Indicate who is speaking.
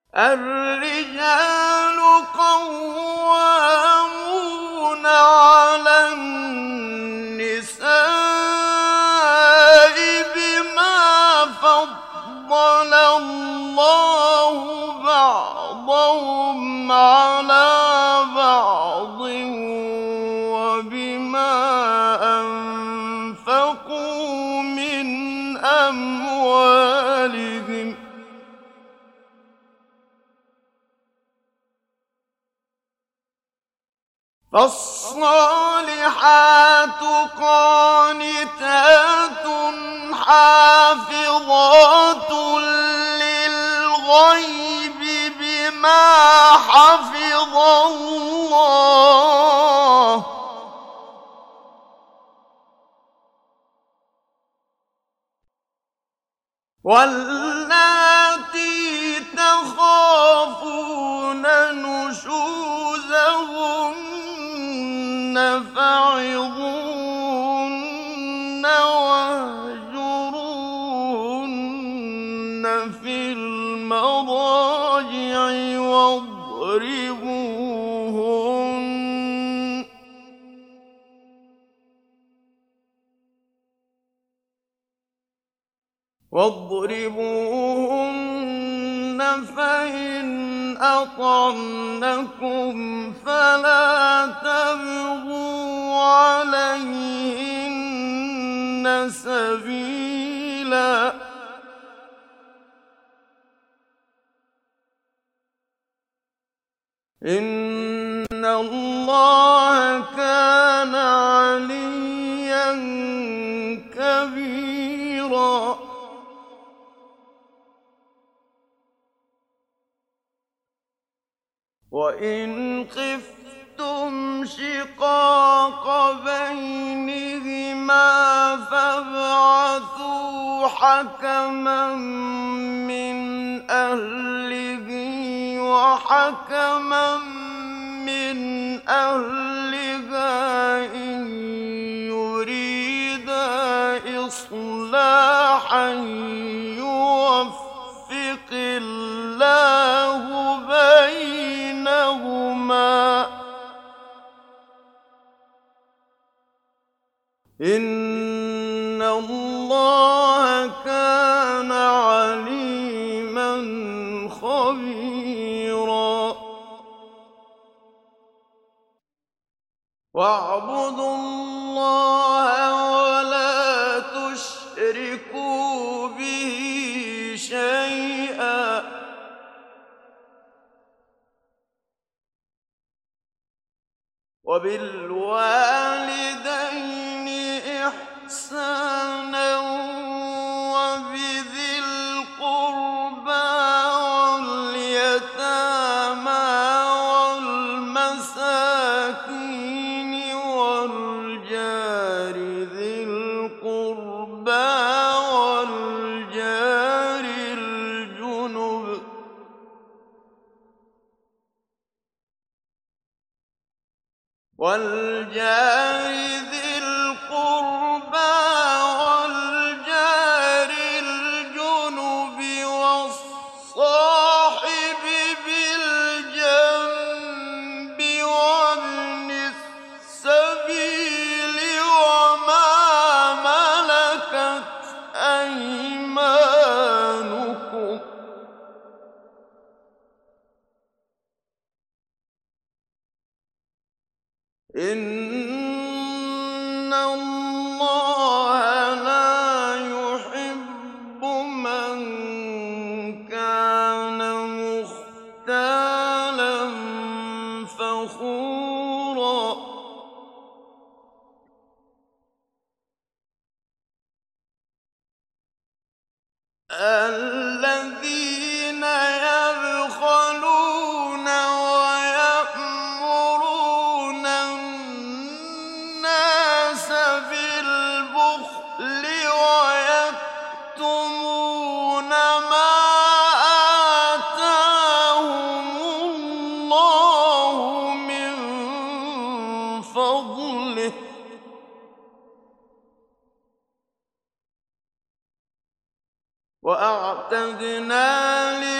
Speaker 1: الرجال قوامون على النساء بما فضل الله بعضهم على بعض وبما أنفقوا من أموالهم. فالصالحات قانتات حافظات للغيب بما حفظ الله. واللاتي تخافون نشوزهن فعظوهن واهجروهن في المضاجع واضربوهن فإن أطعنكم فلا تبغوا عليهن سبيلا إن الله كان عليا كبيرا. وإن خفتم شقاق بينهما فابعثوا حكما من أهله وحكما من أهلها إن يريدا إصلاحا يوفق الله بينهما إن الله كان عليما خبيرا. واعبدوا الله ولا تشركوا به شيئا وبالوالدين إحسانا وبذي القربى واليتامى والمساكين والجار ذي القربى والجار الجنب والجار ذي القربى والجار الجنب والصاحب بالجنب وابن السبيل وما ملكت أيمانكم إن الله لا يحب من كان مختالا فخورا. الذين يبخلون ويأمرون الناس بالبخل ويكتمون ما آتاهم الله من فضله وأعتدنا